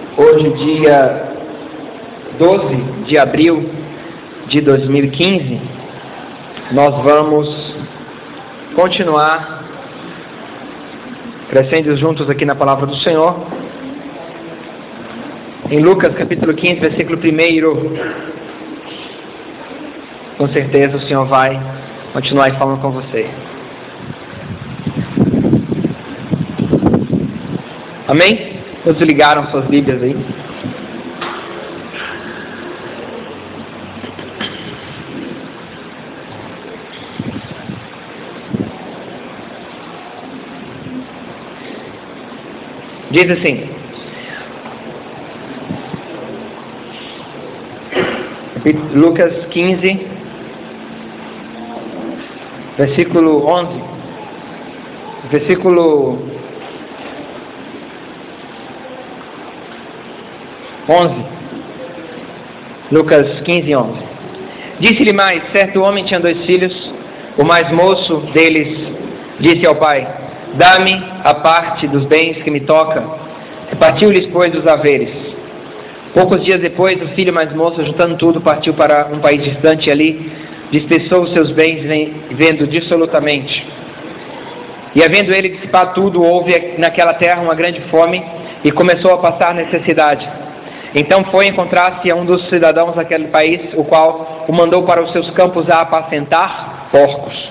Hoje, dia 12 de abril de 2015, nós vamos continuar crescendo juntos aqui na Palavra do Senhor. Em Lucas capítulo 15, versículo 1, com certeza o Senhor vai continuar falando com você. Amém? Todos ligaram suas Bíblias aí? Diz assim: Lucas 15, versículo 11, versículo 11, Lucas 15, 11. Disse-lhe mais: certo homem tinha 2 filhos. O mais moço deles disse ao pai: dá-me a parte dos bens que me toca. Repartiu-lhes, pois, os haveres. Poucos dias depois, o filho mais moço, juntando tudo, partiu para um país distante e ali dispersou os seus bens, vivendo dissolutamente. E havendo ele dissipado tudo, houve naquela terra uma grande fome e começou a passar necessidade. Então foi encontrar-se a um dos cidadãos daquele país, o qual o mandou para os seus campos a apacentar porcos.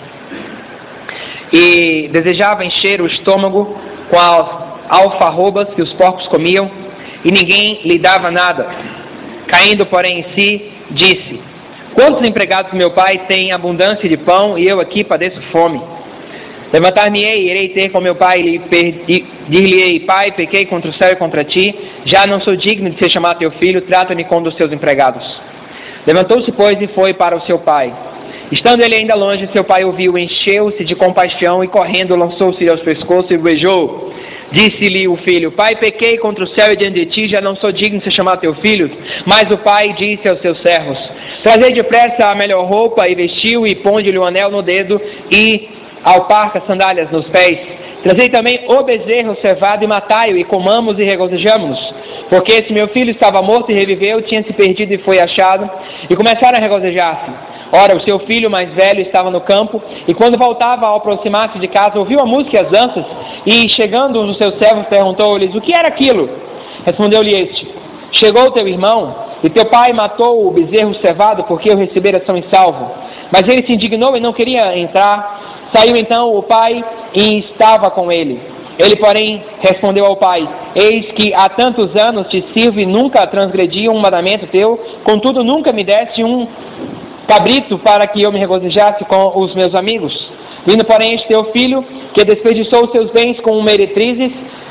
E desejava encher o estômago com as alfarrobas que os porcos comiam, e ninguém lhe dava nada. Caindo, porém, em si, disse: quantos empregados meu pai tem abundância de pão, e eu aqui padeço fome? Levantar-me-ei, irei ter com meu pai, e dir-lhe-ei: pai, pequei contra o céu e contra ti, já não sou digno de ser chamado teu filho, trata-me como dos teus empregados. Levantou-se, pois, e foi para o seu pai. Estando ele ainda longe, seu pai ouviu, encheu-se de compaixão e, correndo, lançou-se aos pescoços e o beijou. Disse-lhe o filho: pai, pequei contra o céu e diante de ti, já não sou digno de ser chamado teu filho. Mas o pai disse aos seus servos: trazei depressa a melhor roupa, e vestiu, e ponde-lhe um anel no dedo, e alparca, sandálias nos pés. Trazei também o bezerro cevado e matai-o, e comamos e regozijamo-nos. Porque esse meu filho estava morto e reviveu, tinha se perdido e foi achado. E começaram a regozijar-se. Ora, o seu filho mais velho estava no campo, e quando voltava ao aproximar-se de casa, ouviu a música e as danças, e chegando um dos seus servos, perguntou-lhes: o que era aquilo? Respondeu-lhe este: chegou teu irmão, e teu pai matou o bezerro cevado, porque o recebera são e salvo. Mas ele se indignou e não queria entrar. Saiu então o pai e estava com ele. Ele, porém, respondeu ao pai: eis que há tantos anos te sirvo e nunca transgredi um mandamento teu, contudo nunca me deste um cabrito para que eu me regozijasse com os meus amigos. Vindo, porém, este teu filho, que desperdiçou os seus bens com meretrizes,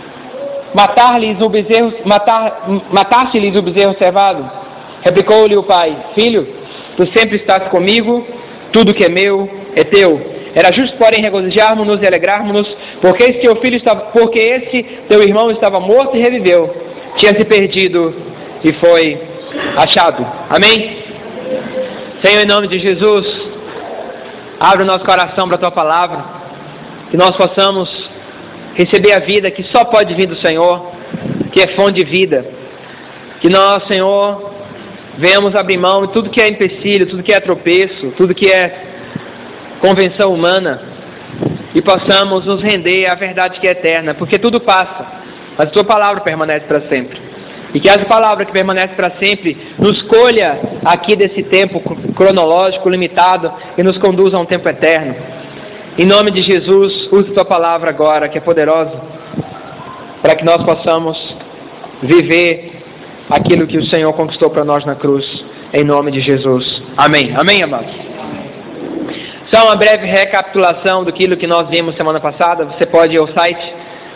mataste-lhes o bezerro cevado. Replicou-lhe o pai: filho, tu sempre estás comigo, tudo que é meu é teu. Era justo, porém, regozijarmos-nos e alegrarmos-nos, porque esse teu irmão estava morto e reviveu, tinha se perdido e foi achado. Amém? Senhor, em nome de Jesus, abre o nosso coração para a Tua Palavra, que nós possamos receber a vida que só pode vir do Senhor, que é fonte de vida. Que nós, Senhor, venhamos abrir mão de tudo que é empecilho, tudo que é tropeço, tudo que é convenção humana, e possamos nos render à verdade que é eterna, porque tudo passa, mas a Tua Palavra permanece para sempre. E que essa palavra que permanece para sempre nos colha aqui desse tempo cronológico limitado e nos conduza a um tempo eterno. Em nome de Jesus, use a Tua Palavra agora, que é poderosa, para que nós possamos viver aquilo que o Senhor conquistou para nós na cruz, em nome de Jesus. Amém. Amém, amados? Só uma breve recapitulação daquilo que nós vimos semana passada. Você pode ir ao site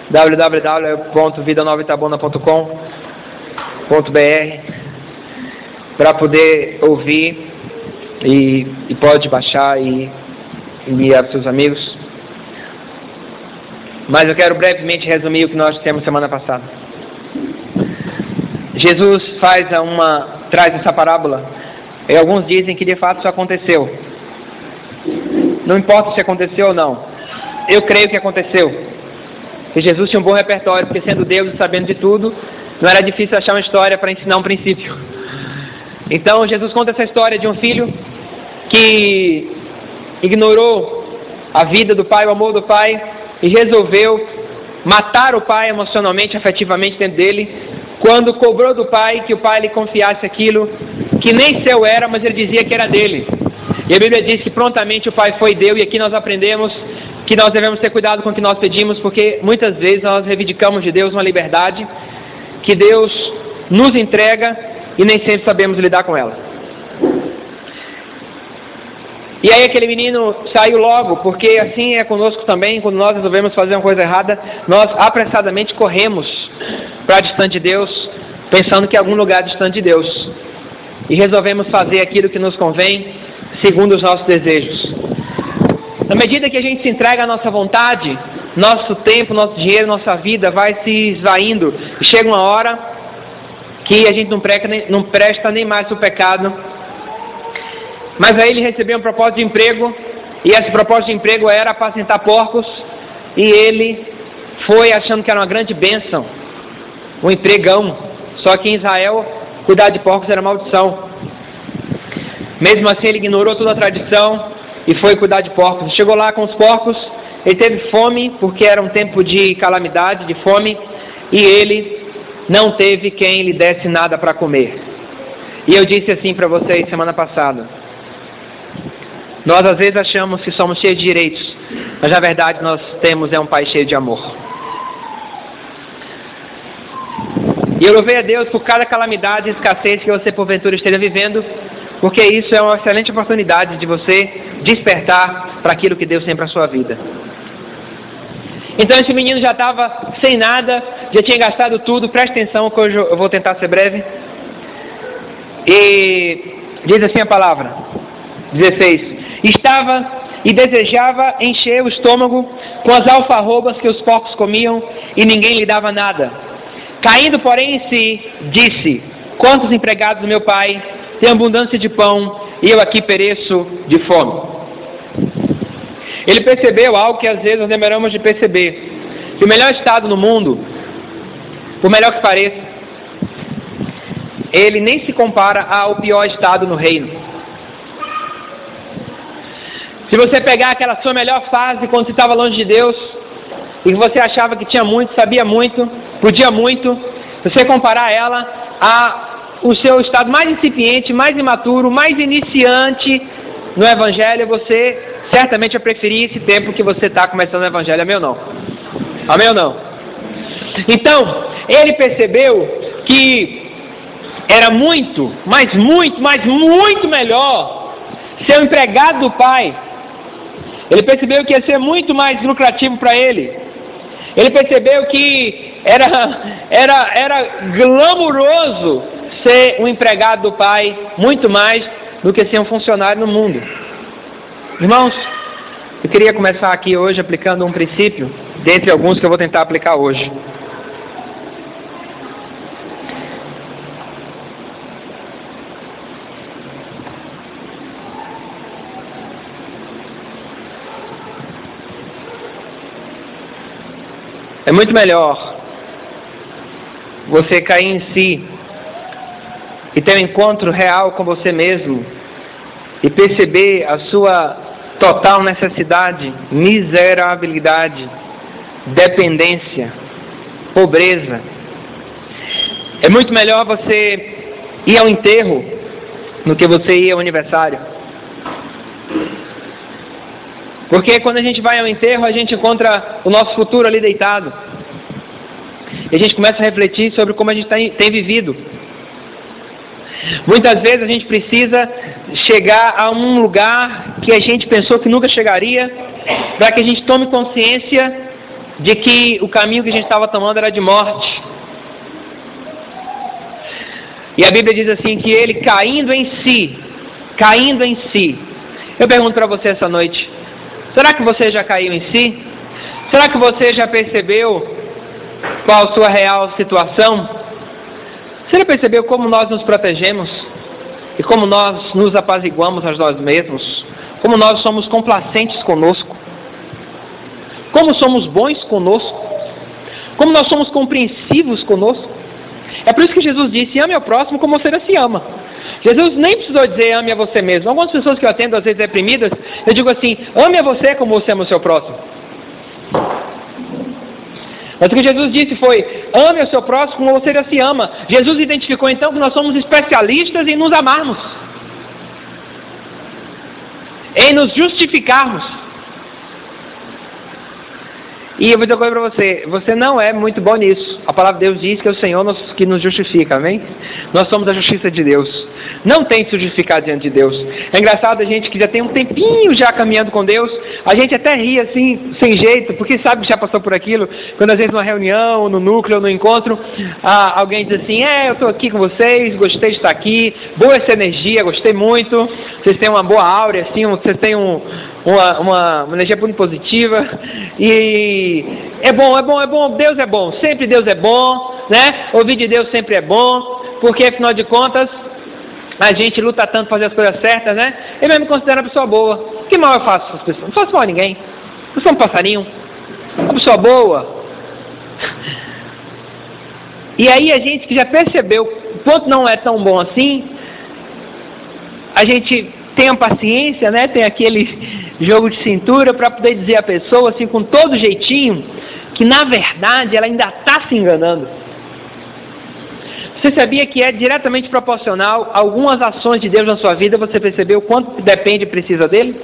www.vidanovaitabona.com.br para poder ouvir e pode baixar e enviar para os seus amigos. Mas eu quero brevemente resumir o que nós temos semana passada. Jesus traz essa parábola, e alguns dizem que de fato isso aconteceu. Não importa se aconteceu ou não, eu creio que aconteceu. E Jesus tinha um bom repertório, porque sendo Deus e sabendo de tudo, não era difícil achar uma história para ensinar um princípio. Então Jesus conta essa história de um filho que ignorou a vida do pai, o amor do pai, e resolveu matar o pai emocionalmente, afetivamente dentro dele, quando cobrou do pai que o pai lhe confiasse aquilo que nem seu era, mas ele dizia que era dele. E a Bíblia diz que prontamente o pai foi e deu, e aqui nós aprendemos que nós devemos ter cuidado com o que nós pedimos, porque muitas vezes nós reivindicamos de Deus uma liberdade que Deus nos entrega e nem sempre sabemos lidar com ela. E aí aquele menino saiu logo, porque assim é conosco também. Quando nós resolvemos fazer uma coisa errada, nós apressadamente corremos para distante de Deus, pensando que é algum lugar distante de Deus, e resolvemos fazer aquilo que nos convém, segundo os nossos desejos. Na medida que a gente se entrega à nossa vontade, nosso tempo, nosso dinheiro, nossa vida vai se esvaindo, e chega uma hora que a gente não presta nem mais o pecado. Mas aí ele recebeu um propósito de emprego, e esse propósito de emprego era apacentar porcos, e ele foi achando que era uma grande bênção, um empregão. Só que em Israel, cuidar de porcos era maldição. Mesmo assim ele ignorou toda a tradição e foi cuidar de porcos. Chegou lá com os porcos, ele teve fome, porque era um tempo de calamidade, de fome, e ele não teve quem lhe desse nada para comer. E eu disse assim para vocês semana passada: nós às vezes achamos que somos cheios de direitos, mas na verdade nós temos um pai cheio de amor. E eu louvei a Deus por cada calamidade e escassez que você porventura esteja vivendo, porque isso é uma excelente oportunidade de você despertar para aquilo que Deus tem para a sua vida. Então esse menino já estava sem nada, já tinha gastado tudo. Preste atenção que hoje eu vou tentar ser breve. E diz assim a palavra, 16: estava e desejava encher o estômago com as alfarrobas que os porcos comiam, e ninguém lhe dava nada. Caindo, porém, em si, disse: quantos empregados do meu pai têm abundância de pão, e eu aqui pereço de fome. Ele percebeu algo que às vezes nós demoramos de perceber: que o melhor estado no mundo, por melhor que pareça, ele nem se compara ao pior estado no reino. Se você pegar aquela sua melhor fase quando você estava longe de Deus, e que você achava que tinha muito, sabia muito, podia muito, se você comparar ela ao seu estado mais incipiente, mais imaturo, mais iniciante no Evangelho, você certamente vai preferir esse tempo que você está começando o Evangelho. Amém ou não? Amém ou não? Então, ele percebeu que era muito, mas muito melhor ser um empregado do Pai. Ele percebeu que ia ser muito mais lucrativo para ele. Ele percebeu que era glamuroso ser um empregado do Pai, muito mais do que ser um funcionário no mundo. Irmãos, eu queria começar aqui hoje aplicando um princípio, dentre alguns que eu vou tentar aplicar hoje. É muito melhor você cair em si e ter um encontro real com você mesmo e perceber a sua total necessidade, miserabilidade, dependência, pobreza. É muito melhor você ir ao enterro do que você ir ao aniversário. Porque quando a gente vai ao enterro, a gente encontra o nosso futuro ali deitado. E a gente começa a refletir sobre como a gente tem vivido. Muitas vezes a gente precisa chegar a um lugar que a gente pensou que nunca chegaria, para que a gente tome consciência de que o caminho que a gente estava tomando era de morte. E a Bíblia diz assim, que ele caindo em si. Eu pergunto para você essa noite: será que você já caiu em si? Será que você já percebeu qual a sua real situação? Você já percebeu como nós nos protegemos? E como nós nos apaziguamos a nós mesmos? Como nós somos complacentes conosco? Como somos bons conosco? Como nós somos compreensivos conosco? É por isso que Jesus disse, ame ao próximo como você se ama. Jesus nem precisou dizer, ame a você mesmo. Algumas pessoas que eu atendo, às vezes deprimidas, eu digo assim, ame a você como você ama o seu próximo. Mas o que Jesus disse foi, ame o seu próximo como você já se ama. Jesus identificou então que nós somos especialistas em nos amarmos, em nos justificarmos. E eu vou dizer uma coisa para você, você não é muito bom nisso. A palavra de Deus diz que é o Senhor que nos justifica, amém? Nós somos a justiça de Deus. Não tem que se justificar diante de Deus. É engraçado a gente que já tem um tempinho já caminhando com Deus, a gente até ri assim, sem jeito, porque sabe que já passou por aquilo, quando às vezes numa reunião, no núcleo, no encontro, alguém diz assim, eu estou aqui com vocês, gostei de estar aqui, boa essa energia, gostei muito, vocês têm uma boa áurea, assim, vocês têm uma energia muito positiva, e é bom, Deus é bom, sempre Deus é bom, né? Ouvir de Deus sempre é bom, porque afinal de contas, a gente luta tanto para fazer as coisas certas, né? Eu mesmo me considero uma pessoa boa. Que mal eu faço às pessoas? Não faço mal a ninguém. Eu sou um passarinho, uma pessoa boa. E aí a gente que já percebeu o quanto não é tão bom assim, a gente tem a paciência, né? Tem aquele jogo de cintura para poder dizer à pessoa, assim, com todo jeitinho, que na verdade ela ainda está se enganando. Você sabia que é diretamente proporcional a algumas ações de Deus na sua vida? Você percebeu o quanto depende e precisa dele?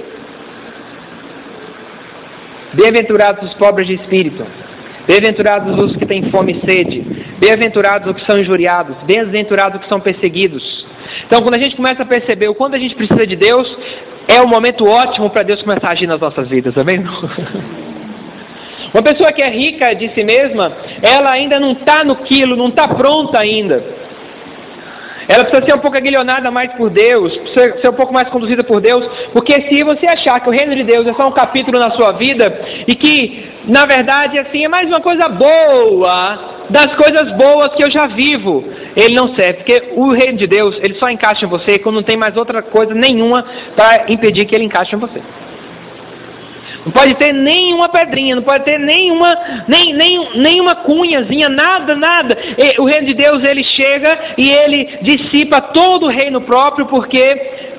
Bem-aventurados os pobres de espírito, bem-aventurados os que têm fome e sede, bem-aventurados os que são injuriados, bem-aventurados os que são perseguidos. Então, quando a gente começa a perceber o quanto a gente precisa de Deus, é um momento ótimo para Deus começar a agir nas nossas vidas, amém? Uma pessoa que é rica de si mesma, ela ainda não está no quilo, não está pronta ainda. Ela precisa ser um pouco aguilhonada mais por Deus, precisa ser um pouco mais conduzida por Deus, porque se você achar que o reino de Deus é só um capítulo na sua vida, e que, na verdade, assim, é mais uma coisa boa, das coisas boas que eu já vivo, ele não serve, porque o reino de Deus, ele só encaixa em você quando não tem mais outra coisa nenhuma para impedir que ele encaixe em você. Não pode ter nenhuma pedrinha, não pode ter nenhuma cunhazinha, nada. O reino de Deus, ele chega e ele dissipa todo o reino próprio, porque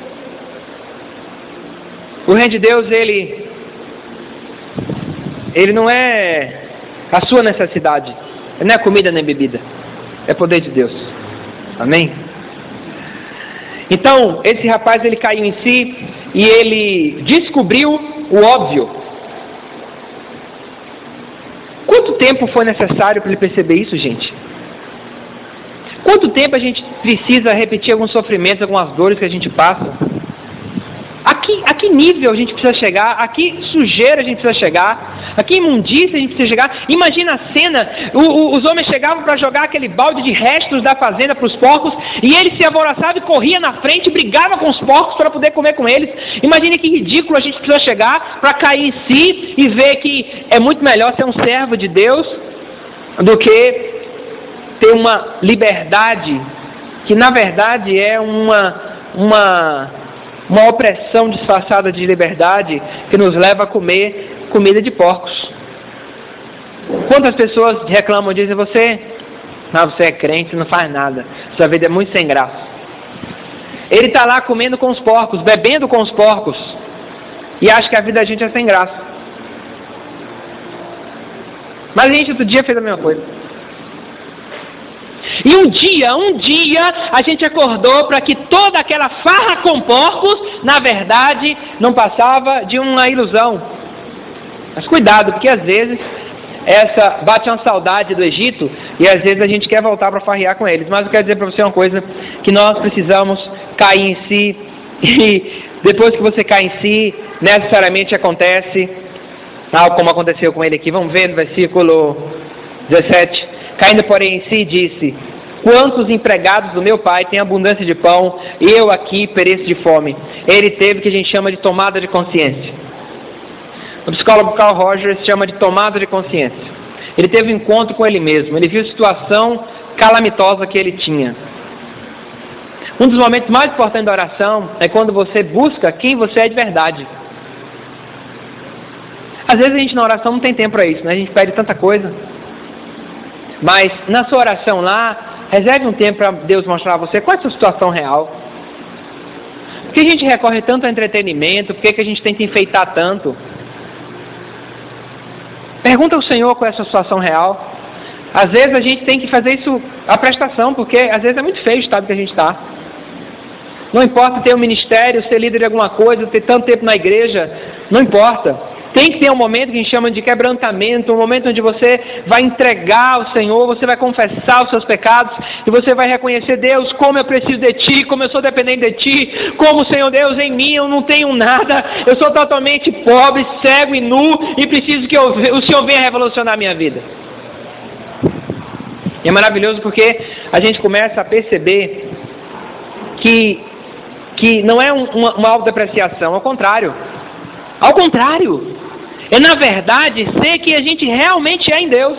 o reino de Deus, ele não é a sua necessidade, não é comida nem bebida, é poder de Deus, amém? Então, esse rapaz, ele caiu em si e ele descobriu o óbvio. Quanto tempo foi necessário para ele perceber isso, gente? Quanto tempo a gente precisa repetir alguns sofrimentos, algumas dores que a gente passa? A que nível a gente precisa chegar? A que sujeira a gente precisa chegar? A que imundícia a gente precisa chegar? Imagina a cena, os homens chegavam para jogar aquele balde de restos da fazenda para os porcos, e ele se alvoroçava e corria na frente, brigava com os porcos para poder comer com eles. Imagine que ridículo a gente precisa chegar para cair em si e ver que é muito melhor ser um servo de Deus do que ter uma liberdade que na verdade é uma opressão disfarçada de liberdade que nos leva a comer comida de porcos. Quantas pessoas reclamam e dizem, você é crente, não faz nada, sua vida é muito sem graça. Ele está lá comendo com os porcos, bebendo com os porcos, e acha que a vida da gente é sem graça. Mas a gente outro dia fez a mesma coisa. E um dia a gente acordou para que toda aquela farra com porcos, na verdade, não passava de uma ilusão. Mas cuidado, porque às vezes bate uma saudade do Egito e às vezes a gente quer voltar para farrear com eles. Mas eu quero dizer para você uma coisa, que nós precisamos cair em si, e depois que você cai em si, necessariamente acontece algo como aconteceu com ele aqui. Vamos ver no versículo 17. Caindo, porém, em si, disse, quantos empregados do meu pai têm abundância de pão, e eu aqui pereço de fome. Ele teve o que a gente chama de tomada de consciência. O psicólogo Carl Rogers chama de tomada de consciência. Ele teve um encontro com ele mesmo, ele viu a situação calamitosa que ele tinha. Um dos momentos mais importantes da oração é quando você busca quem você é de verdade. Às vezes a gente na oração não tem tempo para isso, né? A gente pede tanta coisa. Mas na sua oração lá, reserve um tempo para Deus mostrar a você qual é a sua situação real. Por que a gente recorre tanto ao entretenimento? Por que a gente tenta enfeitar tanto? Pergunta ao Senhor qual é a sua situação real. Às vezes a gente tem que fazer isso, a prestação, porque às vezes é muito feio o estado que a gente está. Não importa ter um ministério, ser líder de alguma coisa, ter tanto tempo na igreja, não importa. Tem que ter um momento que a gente chama de quebrantamento, um momento onde você vai entregar ao Senhor, você vai confessar os seus pecados, e você vai reconhecer: Deus, como eu preciso de Ti, como eu sou dependente de Ti, como, Senhor Deus, em mim eu não tenho nada, eu sou totalmente pobre, cego e nu, e preciso que o Senhor venha revolucionar a minha vida. E é maravilhoso porque a gente começa a perceber que não é uma autodepreciação, ao contrário. Ao contrário, é na verdade ser que a gente realmente é em Deus.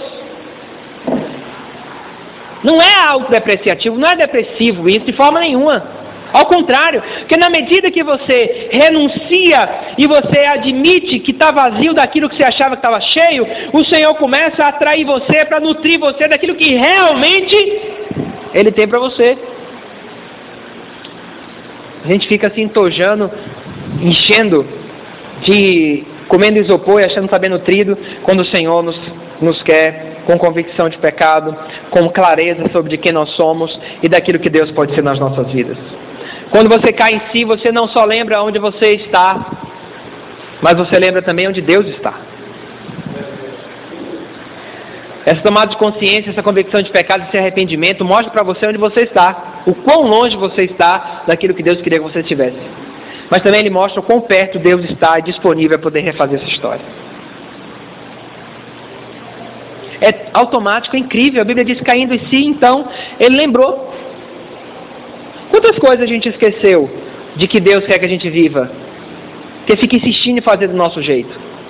Não é autodepreciativo, não é depressivo isso de forma nenhuma. Ao contrário, porque na medida que você renuncia e você admite que está vazio daquilo que você achava que estava cheio, o Senhor começa a atrair você para nutrir você daquilo que realmente Ele tem para você. A gente fica assim tojando, enchendo, comendo isopor e achando que está bem nutrido, quando o Senhor nos quer com convicção de pecado, com clareza sobre de quem nós somos e daquilo que Deus pode ser nas nossas vidas. Quando você cai em si, você não só lembra onde você está, mas você lembra também onde Deus está. Essa tomada de consciência, essa convicção de pecado, esse arrependimento, mostra para você onde você está, o quão longe você está daquilo que Deus queria que você estivesse. Mas também ele mostra o quão perto Deus está disponível a poder refazer essa história. É automático, é incrível. A Bíblia diz: caindo em si, então, ele lembrou. Quantas coisas a gente esqueceu de que Deus quer que a gente viva? Que fica insistindo em fazer do nosso jeito.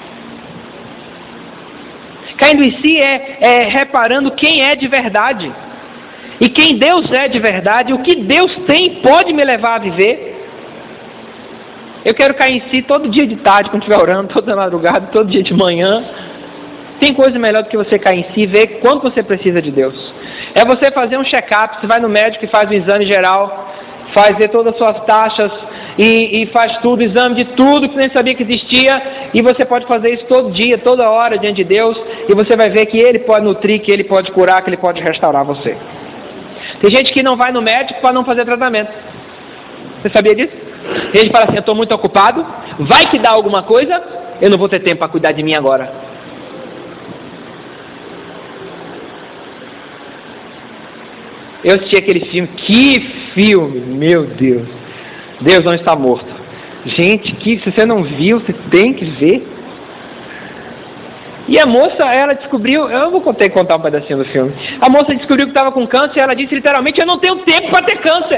Caindo em si é reparando quem é de verdade. E quem Deus é de verdade, o que Deus tem pode me levar a viver. Eu quero cair em si todo dia de tarde, quando estiver orando, toda madrugada, todo dia de manhã. Tem coisa melhor do que você cair em si e ver quanto você precisa de Deus. É você fazer um check-up, você vai no médico e faz um exame geral, faz ver todas as suas taxas e faz tudo, exame de tudo que você nem sabia que existia, e você pode fazer isso todo dia, toda hora diante de Deus, e você vai ver que Ele pode nutrir, que Ele pode curar, que Ele pode restaurar você. Tem gente que não vai no médico para não fazer tratamento. Você sabia disso? Tem gente que fala assim: eu estou muito ocupado, vai que dá alguma coisa, eu não vou ter tempo para cuidar de mim agora. Eu assisti aquele filme, que filme, meu Deus, Deus não está morto. Gente, se você não viu, você tem que ver. E a moça, ela descobriu, eu vou contar um pedacinho do filme. A moça descobriu que estava com câncer e ela disse literalmente: eu não tenho tempo para ter câncer.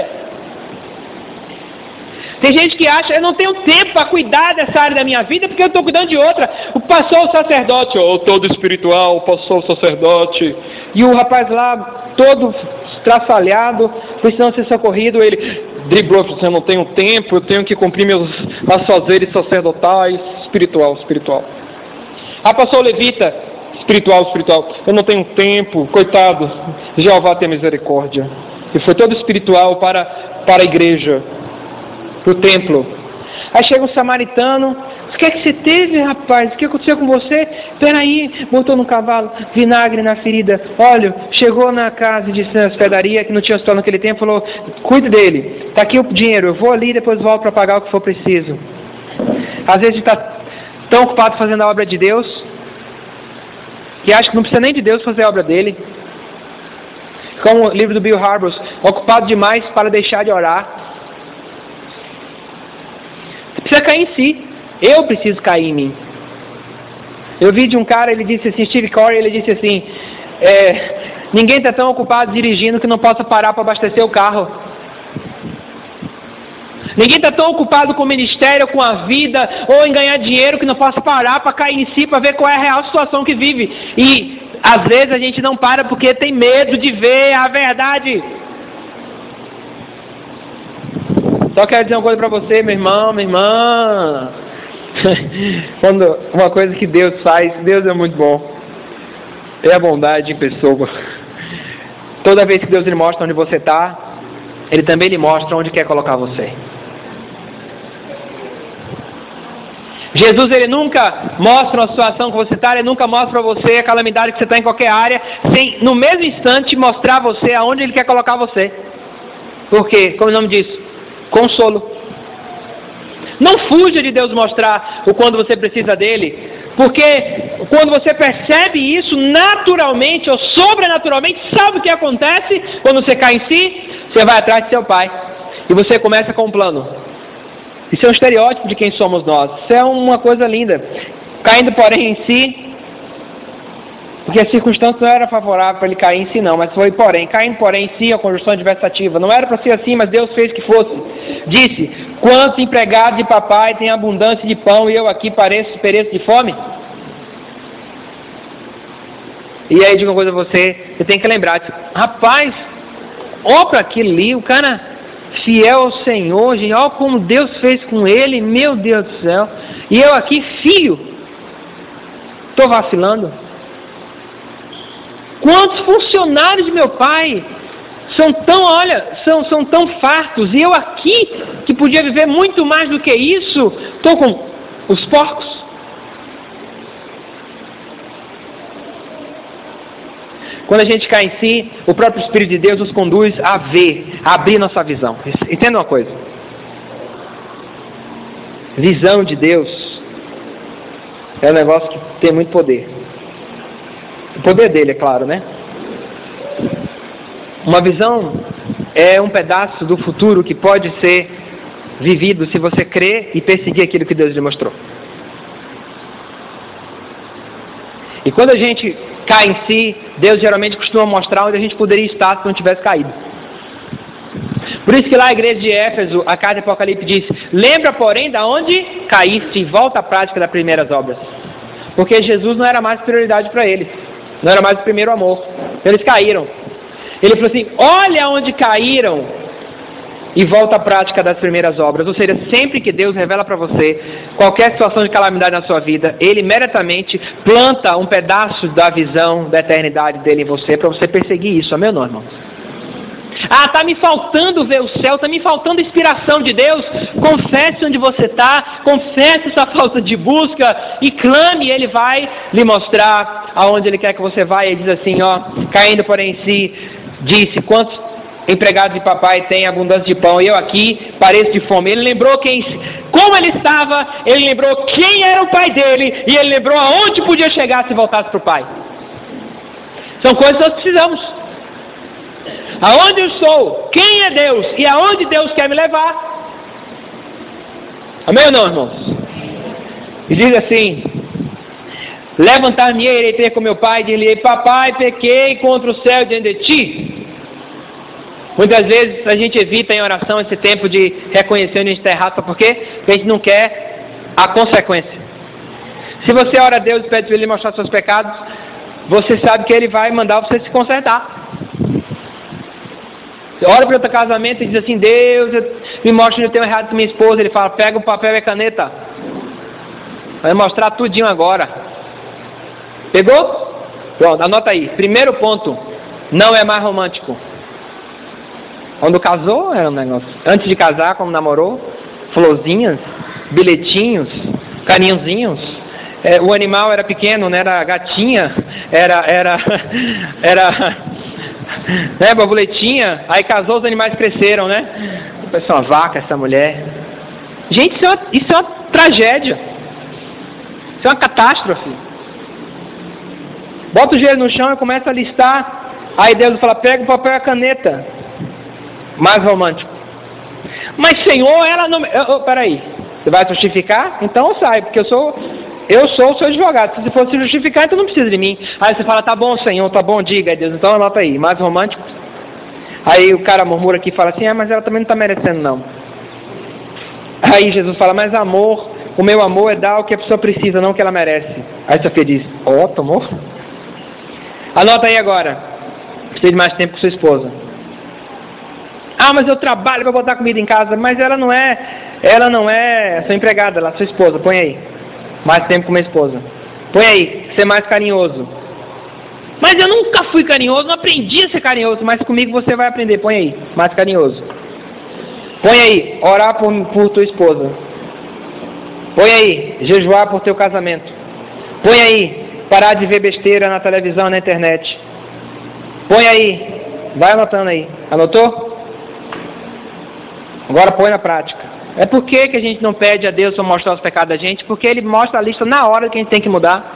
Tem gente que acha: eu não tenho tempo para cuidar dessa área da minha vida porque eu estou cuidando de outra. Passou o sacerdote, todo espiritual, passou o sacerdote. E o rapaz lá, todo estraçalhado, precisando ser socorrido, ele driblou: eu não tenho tempo, eu tenho que cumprir meus afazeres sacerdotais. Espiritual. Passou o levita, espiritual, eu não tenho tempo, coitado, Jeová tem misericórdia. E foi todo espiritual para a igreja, para o templo. Aí chega um samaritano: o que é que você teve, rapaz? O que aconteceu com você? Peraí, botou no cavalo vinagre na ferida, óleo, chegou na casa de hospedaria, que não tinha hospital naquele tempo, falou: cuide dele, está aqui o dinheiro, eu vou ali e depois volto para pagar o que for preciso. Às vezes a gente está tão ocupado fazendo a obra de Deus, que acha que não precisa nem de Deus fazer a obra dele. Como o livro do Bill Harbors, ocupado demais para deixar de orar. Você precisa cair em si. Eu preciso cair em mim. Eu vi de um cara, ele disse assim, Steve Corey, ele disse assim: ninguém está tão ocupado dirigindo que não possa parar para abastecer o carro. Ninguém está tão ocupado com o ministério, com a vida, ou em ganhar dinheiro, que não possa parar para cair em si, para ver qual é a real situação que vive. E às vezes a gente não para porque tem medo de ver a verdade. Só quero dizer uma coisa para você, meu irmão, minha irmã. Quando uma coisa que Deus faz, Deus é muito bom. É a bondade em pessoa. Toda vez que Deus lhe mostra onde você está, Ele também lhe mostra onde quer colocar você. Jesus, Ele nunca mostra uma situação que você está, Ele nunca mostra para você a calamidade que você está em qualquer área, sem no mesmo instante mostrar a você aonde Ele quer colocar você. Por quê? Como o nome diz? Consolo. Não fuja de Deus mostrar o quando você precisa dEle, porque quando você percebe isso naturalmente ou sobrenaturalmente, sabe o que acontece quando você cai em si? Você vai atrás de seu pai e você começa com um plano. Isso é um estereótipo de quem somos nós. Isso é uma coisa linda. Caindo, porém, em si, porque a circunstância não era favorável para ele cair em si, não, mas foi porém. Caindo, porém, em si, a conjunção adversativa. Não era para ser assim, mas Deus fez que fosse. Disse: quantos empregados de papai têm abundância de pão e eu aqui pereço de fome? E aí, digo uma coisa a você tem que lembrar: rapaz, olha para aquilo ali, o cara fiel ao Senhor, gente, olha como Deus fez com ele, meu Deus do céu. E eu aqui, filho, estou vacilando. Quantos funcionários de meu pai são tão fartos, e eu aqui, que podia viver muito mais do que isso, estou com os porcos. Quando a gente cai em si, o próprio Espírito de Deus nos conduz a ver, a abrir nossa visão. Entenda uma coisa: visão de Deus é um negócio que tem muito poder. O poder dele, é claro, né? Uma visão é um pedaço do futuro que pode ser vivido se você crer e perseguir aquilo que Deus lhe mostrou. E quando a gente cai em si, Deus geralmente costuma mostrar onde a gente poderia estar se não tivesse caído. Por isso que lá a igreja de Éfeso, a carta de Apocalipse diz: lembra, porém, da onde caíste e volta à prática das primeiras obras. Porque Jesus não era mais prioridade para eles. Não era mais o primeiro amor. Eles caíram. Ele falou assim: olha onde caíram e volta à prática das primeiras obras. Ou seja, sempre que Deus revela para você qualquer situação de calamidade na sua vida, Ele imediatamente planta um pedaço da visão da eternidade dele em você, para você perseguir isso. Amém ou não, irmãos? Ah, está me faltando ver o céu, está me faltando inspiração de Deus. Confesse onde você está, confesse essa falta de busca e clame, Ele vai lhe mostrar aonde Ele quer que você vá. Ele diz assim, ó, caindo porém em si, disse: quantos empregados de papai têm abundância de pão e eu aqui pareço de fome. Ele lembrou como ele estava, ele lembrou quem era o pai dele e ele lembrou aonde podia chegar se voltasse para o pai. São coisas que nós precisamos. Aonde eu estou, quem é Deus e aonde Deus quer me levar. Amém ou não, irmãos? E diz assim: levantar-me-ei, irei ter com meu pai, e dir-lhe: papai, pequei contra o céu diante de ti. Muitas vezes a gente evita em oração esse tempo de reconhecer onde a gente está errado. Sabe por quê? Porque a gente não quer a consequência. Se você ora a Deus e pede para Ele mostrar seus pecados, você sabe que Ele vai mandar você se consertar. Você ora para o teu casamento e diz assim: Deus, me mostra onde eu tenho errado com minha esposa. Ele fala: pega o papel e a caneta, vai mostrar tudinho agora. Pegou? Pronto, anota aí. Primeiro ponto: não é mais romântico. Quando casou era um negócio. Antes de casar, como namorou, florzinhas, bilhetinhos, carinhozinhos. O animal era pequeno, né? Era gatinha, era né, borboletinha. Aí casou, os animais cresceram, né? Parece uma vaca essa mulher. Gente, isso é uma tragédia. Isso é uma catástrofe. Bota o joelho no chão e começa a listar. Aí Deus fala: pega o papel e a caneta. Mais romântico. Mas Senhor, ela não... peraí, você vai justificar? Então sai, porque eu sou o seu advogado. Se você for se justificar, então não precisa de mim. Aí você fala: tá bom, Senhor, tá bom, diga. Aí Deus: então anota aí, mais romântico. Aí o cara murmura aqui e fala assim: mas ela também não está merecendo não. Aí Jesus fala: mas amor, o meu amor é dar o que a pessoa precisa, não o que ela merece. Aí Sofia diz: tomou? Anota aí agora. Precisa de mais tempo com sua esposa. Mas eu trabalho para botar comida em casa. Mas ela não é sua empregada, ela é sua esposa. Põe aí. Mais tempo com minha esposa. Põe aí, ser mais carinhoso. Mas eu nunca fui carinhoso, não aprendi a ser carinhoso. Mas comigo você vai aprender. Põe aí, mais carinhoso. Põe aí, orar por tua esposa. Põe aí, jejuar por teu casamento. Põe aí, parar de ver besteira na televisão, na internet. Põe aí, vai anotando aí. Anotou? Agora põe na prática. É por que a gente não pede a Deus para mostrar os pecados da gente? Porque Ele mostra a lista na hora que a gente tem que mudar.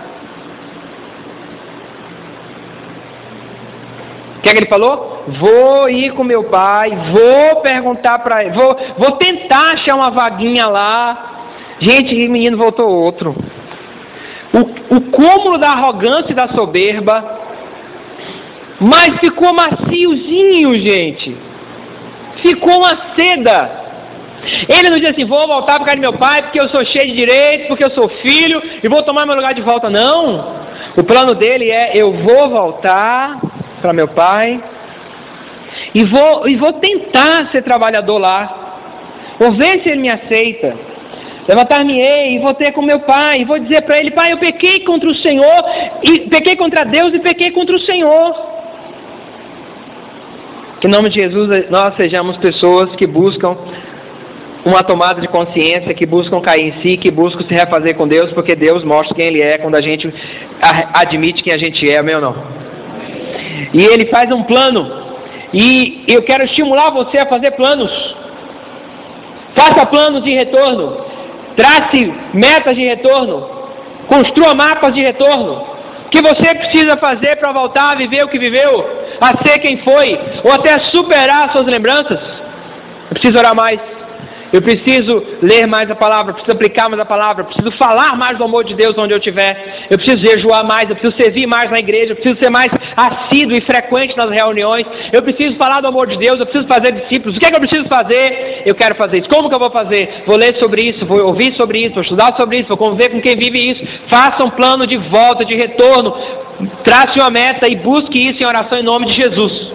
O que é que Ele falou? Vou ir com meu pai, vou perguntar para ele, vou tentar achar uma vaguinha lá. Gente, o menino voltou outro. O cúmulo da arrogância e da soberba, mas ficou maciozinho, gente. Ficou uma seda. Ele não diz assim, vou voltar para casa de meu pai, porque eu sou cheio de direitos, porque eu sou filho, e vou tomar meu lugar de volta. Não. O plano dele é, eu vou voltar para meu pai, e vou tentar ser trabalhador lá. Vou ver se ele me aceita. Levantar-me-ei e vou ter com meu pai, e vou dizer para ele, pai, eu pequei contra o Senhor, e pequei contra Deus e pequei contra o Senhor. Que em nome de Jesus nós sejamos pessoas que buscam uma tomada de consciência, que buscam cair em si, que buscam se refazer com Deus, porque Deus mostra quem Ele é quando a gente admite quem a gente é, amém ou não? E Ele faz um plano, e eu quero estimular você a fazer planos. Faça planos de retorno, trace metas de retorno, construa mapas de retorno. O que você precisa fazer para voltar a viver o que viveu, a ser quem foi, ou até superar as suas lembranças? Eu preciso orar mais. Eu preciso ler mais a palavra, eu preciso aplicar mais a palavra, eu preciso falar mais do amor de Deus onde eu estiver, eu preciso jejuar mais, eu preciso servir mais na igreja, eu preciso ser mais assíduo e frequente nas reuniões, eu preciso falar do amor de Deus, eu preciso fazer discípulos. O que é que eu preciso fazer? Eu quero fazer isso. Como que eu vou fazer? Vou ler sobre isso, vou ouvir sobre isso, vou estudar sobre isso, vou conviver com quem vive isso. Faça um plano de volta, de retorno, trace uma meta e busque isso em oração em nome de Jesus.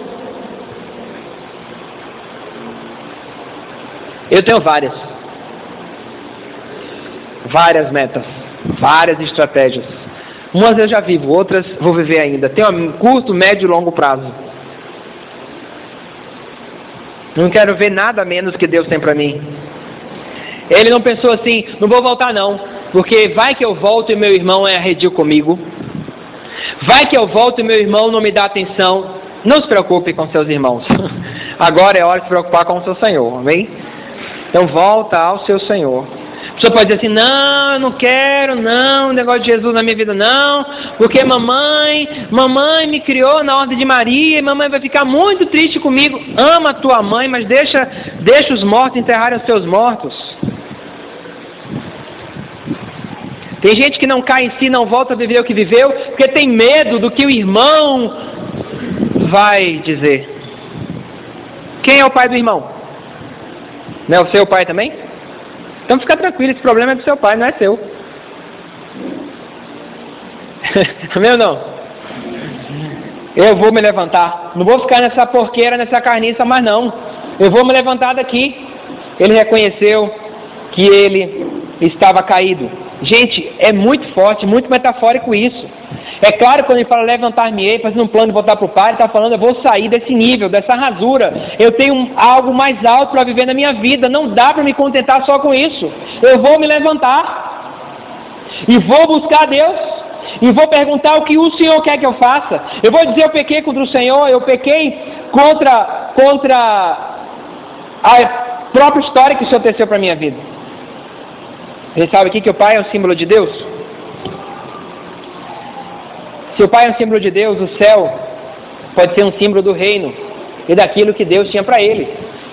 Eu tenho várias metas, várias estratégias. Umas eu já vivo, outras vou viver ainda. Tenho a curto, médio e longo prazo. Não quero ver nada menos que Deus tem para mim. Ele não pensou assim, não vou voltar não, porque vai que eu volto e meu irmão é arredio comigo. Vai que eu volto e meu irmão não me dá atenção. Não se preocupe com seus irmãos. Agora é hora de se preocupar com o seu Senhor, amém? Então volta ao seu Senhor. A pessoa pode dizer assim, não, eu não quero, não, negócio de Jesus na minha vida não, porque mamãe me criou na ordem de Maria, e mamãe vai ficar muito triste comigo. Ama a tua mãe, mas deixa os mortos enterrarem os seus mortos. Tem gente que não cai em si, não volta a viver o que viveu, porque tem medo do que o irmão vai dizer. Quem é o pai do irmão? Não é o seu pai também? Então fica tranquilo, esse problema é do seu pai, não é seu. Amém ou não? Eu vou me levantar. Não vou ficar nessa porqueira, nessa carniça, mas não. Eu vou me levantar daqui. Ele reconheceu que ele estava caído. Gente, é muito forte, muito metafórico isso. É claro que quando ele fala levantar-me-ei, fazendo um plano de voltar para o Pai, ele está falando, eu vou sair desse nível, dessa rasura. Eu tenho algo mais alto para viver na minha vida. Não dá para me contentar só com isso. Eu vou me levantar e vou buscar Deus e vou perguntar o que o Senhor quer que eu faça. Eu vou dizer, eu pequei contra o Senhor, eu pequei contra a própria história que o Senhor teceu para a minha vida. Você sabe aqui que o Pai é um símbolo de Deus? Se o Pai é um símbolo de Deus, o céu pode ser um símbolo do reino e daquilo que Deus tinha para ele.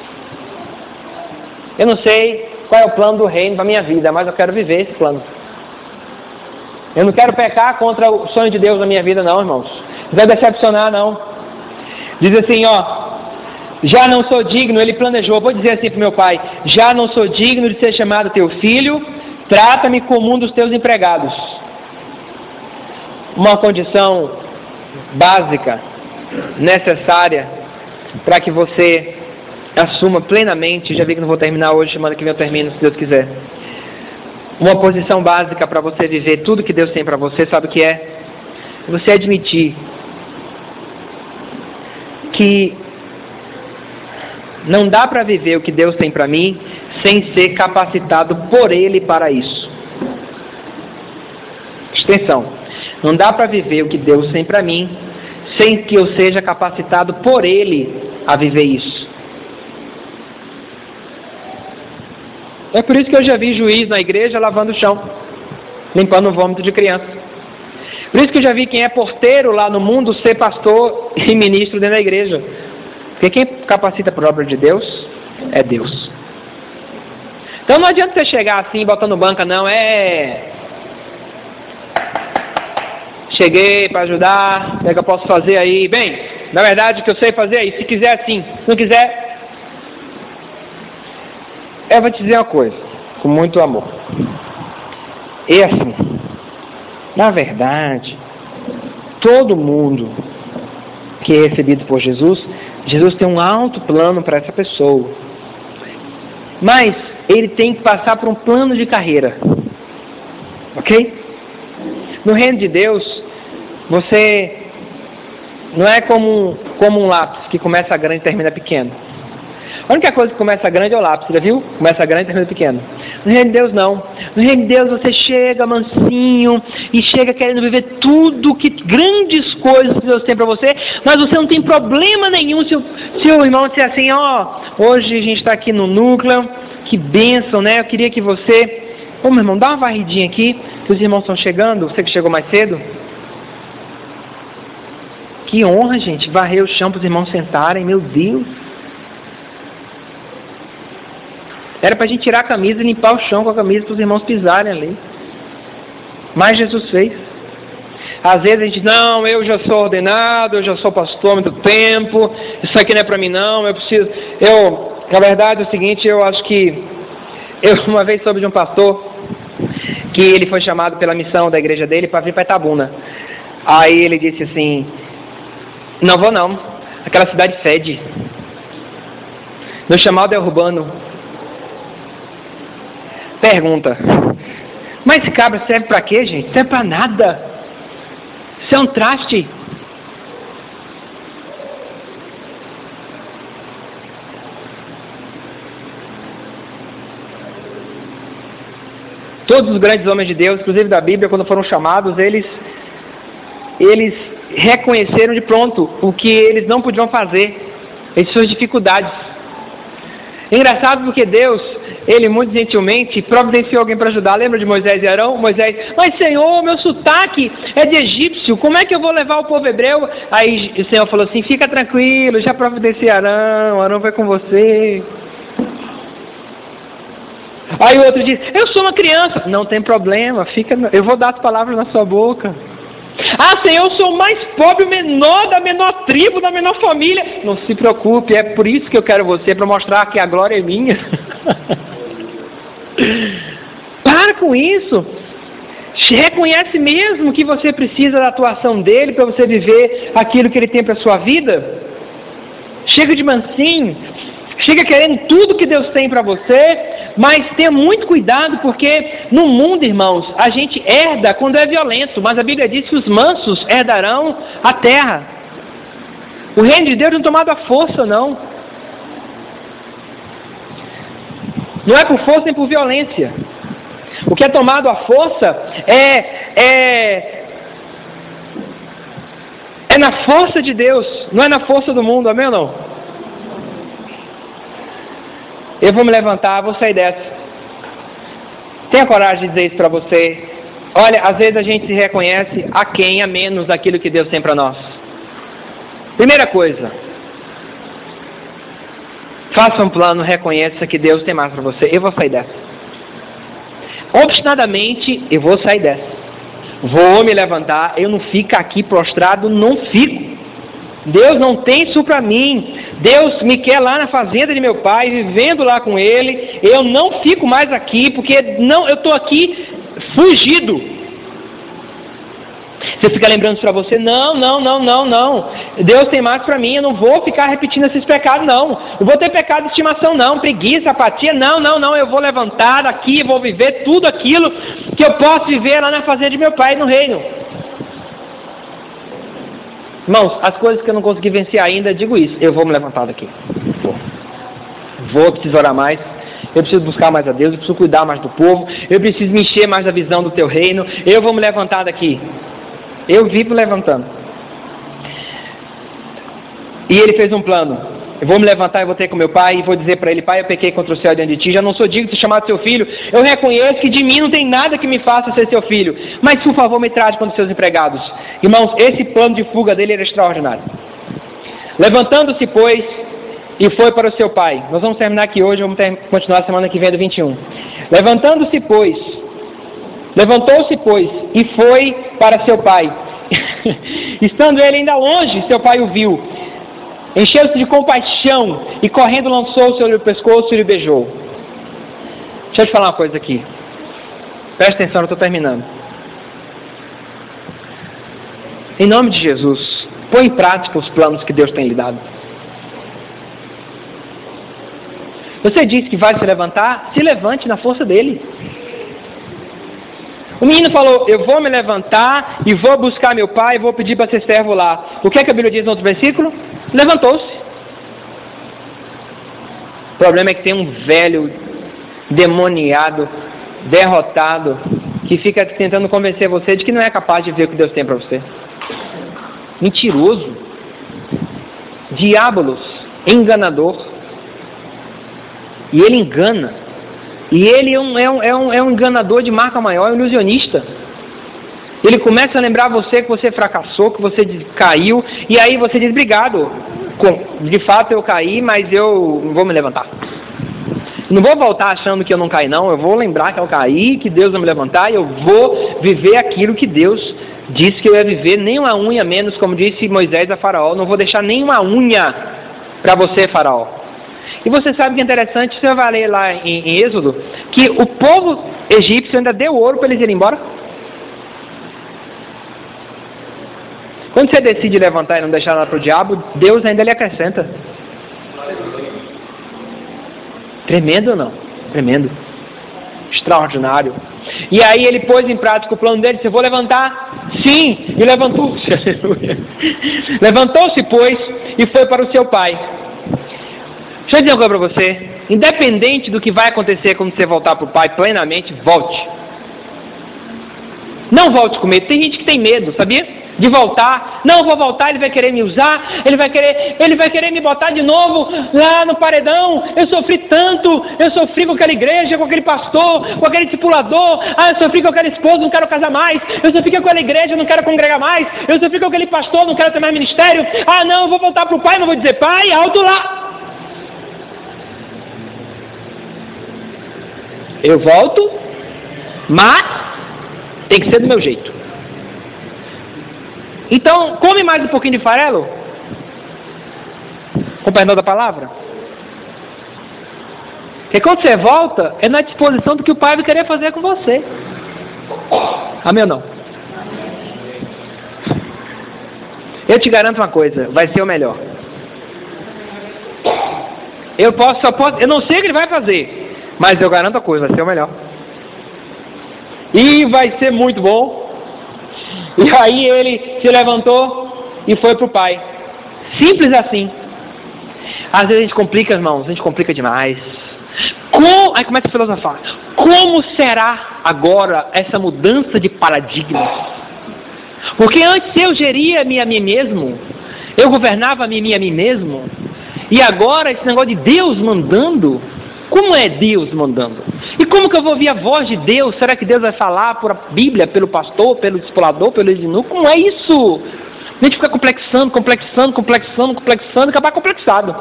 Eu não sei qual é o plano do reino para a minha vida, mas eu quero viver esse plano. Eu não quero pecar contra o sonho de Deus na minha vida não, irmãos. Não vai decepcionar não. Diz assim, já não sou digno, ele planejou, vou dizer assim para o meu pai, já não sou digno de ser chamado teu filho, trata-me como um dos teus empregados. Uma condição básica, necessária, para que você assuma plenamente, já vi que não vou terminar hoje, semana que vem eu termino, se Deus quiser. Uma posição básica para você viver tudo que Deus tem para você, sabe o que é? Você admitir que não dá para viver o que Deus tem para mim sem ser capacitado por Ele para isso. Atenção, não dá para viver o que Deus tem para mim sem que eu seja capacitado por Ele a viver isso. É por isso que eu já vi juiz na igreja lavando o chão, limpando o vômito de criança. Por isso que eu já vi quem é porteiro lá no mundo ser pastor e ministro dentro da igreja. Porque quem capacita para a obra de Deus é Deus. Então não adianta você chegar assim, botando banca, não. Cheguei para ajudar, o que eu posso fazer aí? Bem, na verdade o que eu sei fazer é isso. Se quiser assim, se não quiser... Eu vou te dizer uma coisa, com muito amor. E assim, na verdade, todo mundo que é recebido por Jesus, Jesus tem um alto plano para essa pessoa. Mas ele tem que passar por um plano de carreira. Ok? No reino de Deus, você não é como um lápis que começa grande e termina pequeno. A única coisa que começa grande é o lápis, já viu? Começa grande e termina pequeno. No reino de Deus não. No reino de Deus você chega mansinho e chega querendo viver tudo, que grandes coisas que Deus tem para você, mas você não tem problema nenhum se o irmão disser assim, hoje a gente está aqui no núcleo, que bênção, né? Eu queria que você... meu irmão, dá uma varridinha aqui, que os irmãos estão chegando, você que chegou mais cedo. Que honra, gente, varrer o chão para os irmãos sentarem, meu Deus. Era para a gente tirar a camisa e limpar o chão com a camisa para os irmãos pisarem ali. Mas Jesus fez. Às vezes a gente, não, eu já sou ordenado, eu já sou pastor há muito tempo, isso aqui não é para mim não, na verdade é o seguinte, eu acho que, eu uma vez soube de um pastor, que ele foi chamado pela missão da igreja dele para vir para Itabuna. Aí ele disse assim, não vou não, aquela cidade fede. Meu chamado é urbano. Pergunta, mas esse cabra serve para quê, gente? Serve para nada. Isso é um traste. Todos os grandes homens de Deus, inclusive da Bíblia, quando foram chamados, eles reconheceram de pronto o que eles não podiam fazer, as suas dificuldades. Engraçado porque Deus, Ele muito gentilmente providenciou alguém para ajudar. Lembra de Moisés e Arão? Moisés, mas Senhor, meu sotaque é de egípcio, como é que eu vou levar o povo hebreu? Aí o Senhor falou assim, fica tranquilo, já providenciei Arão, Arão vai com você. Aí o outro diz, eu sou uma criança. Não tem problema, eu vou dar as palavras na sua boca. Ah, Senhor, eu sou o mais pobre, o menor da menor tribo, da menor família. Não se preocupe, é por isso que eu quero você, para mostrar que a glória é minha. Para com isso. Reconhece mesmo que você precisa da atuação dele para você viver aquilo que ele tem para a sua vida. Chega de mansinho. Chega querendo tudo que Deus tem para você, mas tenha muito cuidado, porque no mundo, irmãos, a gente herda quando é violento, mas a Bíblia diz que os mansos herdarão a terra. O reino de Deus não é tomado à força, não. Não é por força nem por violência. O que é tomado à força é na força de Deus, não é na força do mundo, amém ou não? Eu vou me levantar, vou sair dessa. Tenha coragem de dizer isso para você. Olha, às vezes a gente se reconhece a menos daquilo que Deus tem para nós. Primeira coisa, faça um plano, reconheça que Deus tem mais para você. Eu vou sair dessa. Obstinadamente, eu vou sair dessa. Vou me levantar, eu não fico aqui prostrado, não fico. Deus não tem isso para mim. Deus me quer lá na fazenda de meu pai, vivendo lá com ele. Eu não fico mais aqui, porque eu estou aqui fugido. Você fica lembrando isso para você? Não. Deus tem mais para mim, eu não vou ficar repetindo esses pecados, não. Eu vou ter pecado de estimação, não. Preguiça, apatia, não. Eu vou levantar daqui, vou viver tudo aquilo que eu posso viver lá na fazenda de meu pai, no reino. Irmãos, as coisas que eu não consegui vencer ainda, digo isso, eu vou me levantar daqui. Vou preciso orar mais, eu preciso buscar mais a Deus, eu preciso cuidar mais do povo, eu preciso me encher mais da visão do teu reino, eu vou me levantar daqui. Eu vivo levantando. E ele fez um plano. Eu vou me levantar e vou ter com meu pai e vou dizer para ele: pai, eu pequei contra o céu diante de ti, já não sou digno de ser chamado seu filho. Eu reconheço que de mim não tem nada que me faça ser seu filho, mas por favor me trate quando seus empregados. Irmãos, esse plano de fuga dele era extraordinário. Levantando-se, pois, e foi para o seu pai. Nós vamos terminar aqui hoje, vamos continuar semana que vem do 21. Levantou-se, pois, e foi para seu pai. Estando ele ainda longe, seu pai o viu. Encheu-se de compaixão e correndo lançou-se sobre o pescoço e lhe beijou. Deixa eu te falar uma coisa aqui. Presta atenção, eu estou terminando. Em nome de Jesus, põe em prática os planos que Deus tem lhe dado. Você disse que vai se levantar, se levante na força dele. O menino falou: eu vou me levantar e vou buscar meu pai e vou pedir para ser servo lá. O que é que a Bíblia diz no outro versículo? Levantou-se. O problema é que tem um velho demoniado, derrotado, que fica tentando convencer você de que não é capaz de ver o que Deus tem para você. Mentiroso, diabolos, enganador. E ele engana. E ele é um enganador de marca maior, um ilusionista. Ele começa a lembrar você que você fracassou, que você caiu, e aí você diz: obrigado, de fato eu caí, mas eu vou me levantar. Não vou voltar achando que eu não caí, não. Eu vou lembrar que eu caí, que Deus vai me levantar, e eu vou viver aquilo que Deus disse que eu ia viver, nem uma unha menos, como disse Moisés a Faraó. Não vou deixar nem uma unha para você, Faraó. E você sabe que é interessante, você vai ler lá em Êxodo, que o povo egípcio ainda deu ouro para eles irem embora. Quando você decide levantar e não deixar nada para o diabo, Deus ainda lhe acrescenta. Tremendo ou não? Tremendo. Extraordinário. E aí ele pôs em prática o plano dele: se eu vou levantar? Sim! E levantou-se. Levantou-se, pois, e foi para o seu pai. Deixa eu dizer uma coisa para você. Independente do que vai acontecer quando você voltar para o pai plenamente, volte. Não volte com medo. Tem gente que tem medo, sabia? De voltar. Não, vou voltar, ele vai querer me usar, ele vai querer me botar de novo lá no paredão. Eu sofri tanto, eu sofri com aquela igreja, com aquele pastor, com aquele discipulador. Eu sofri com aquela esposa, não quero casar mais. Eu sofri com aquela igreja, não quero congregar mais. Eu sofri com aquele pastor, não quero ter mais ministério. Não, eu vou voltar para o pai, não vou dizer: pai, alto lá. Eu volto, mas tem que ser do meu jeito. Então, come mais um pouquinho de farelo, com perdão da palavra. Porque quando você volta, é na disposição do que o pai vai querer fazer com você. Amém ou não? Eu te garanto uma coisa: vai ser o melhor. Eu não sei o que ele vai fazer, mas eu garanto a coisa: vai ser o melhor. E vai ser muito bom. E aí ele se levantou e foi para o pai. Simples assim. Às vezes a gente complica, irmãos, a gente complica demais. Aí começa a filosofar: como será agora essa mudança de paradigma? Porque antes eu geria-me a mim mesmo, eu governava-me a mim mesmo, e agora esse negócio de Deus mandando. Como é Deus mandando? E como que eu vou ouvir a voz de Deus? Será que Deus vai falar por a Bíblia, pelo pastor, pelo discipulador, pelo Edinu? Como é isso? A gente fica complexando, e acabar complexado.